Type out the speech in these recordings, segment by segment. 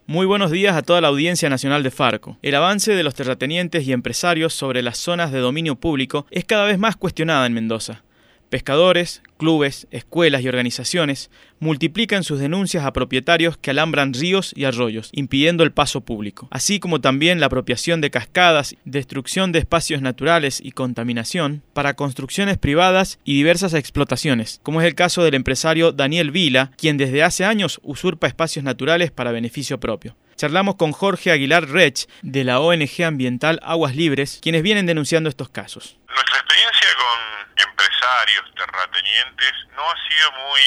Muy buenos días a toda la audiencia nacional de Farco. El avance de los terratenientes y empresarios sobre las zonas de dominio público es cada vez más cuestionada en Mendoza. Pescadores, clubes, escuelas y organizaciones multiplican sus denuncias a propietarios que alambran ríos y arroyos, impidiendo el paso público, así como también la apropiación de cascadas, destrucción de espacios naturales y contaminación para construcciones privadas y diversas explotaciones, como es el caso del empresario Daniel Vila, quien desde hace años usurpa espacios naturales para beneficio propio. Charlamos con Jorge Aguilar Rech, de la ONG ambiental Aguas Libres, quienes vienen denunciando estos casos. Nuestra experiencia con empresarios, terratenientes, no ha sido muy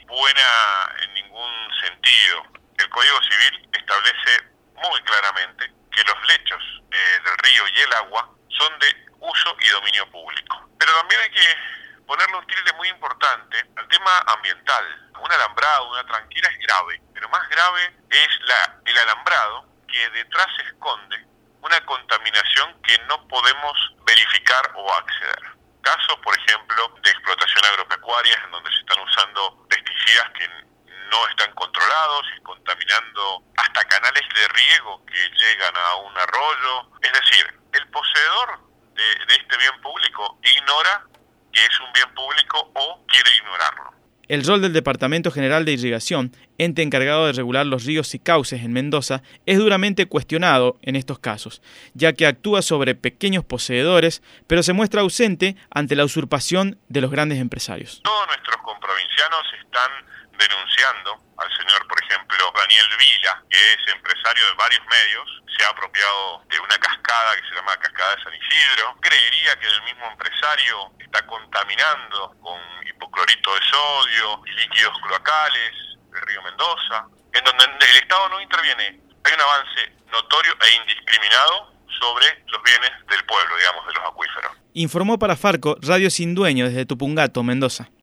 buena en ningún sentido. El Código Civil establece muy claramente que los lechos del río y el agua son de uso y dominio público. Pero también hay que ponerle un tilde muy importante al tema ambiental. Un alambrado, una tranquera es grave, pero más grave es el alambrado que detrás se esconde una contaminación que no podemos verificar o acceder. Casos, por ejemplo, de explotación agropecuaria en donde se están usando pesticidas que no están controlados y contaminando hasta canales de riego que llegan a un arroyo. Es decir, el poseedor de este bien público ignora que es un bien público o quiere ignorarlo. El rol del Departamento General de Irrigación, ente encargado de regular los ríos y cauces en Mendoza, es duramente cuestionado en estos casos, ya que actúa sobre pequeños poseedores, pero se muestra ausente ante la usurpación de los grandes empresarios. Todos nuestros comprovincianos están denunciando al señor, por ejemplo, Daniel Vila, que es empresario de varios medios, se ha apropiado de una cascada que se llama Cascada de San Isidro. Creería que el mismo empresario está contaminando con hipoclorito de sodio y líquidos cloacales del río Mendoza, en donde el Estado no interviene. Hay un avance notorio e indiscriminado sobre los bienes del pueblo, digamos, de los acuíferos. Informó para Farco Radio Sin Dueño desde Tupungato, Mendoza.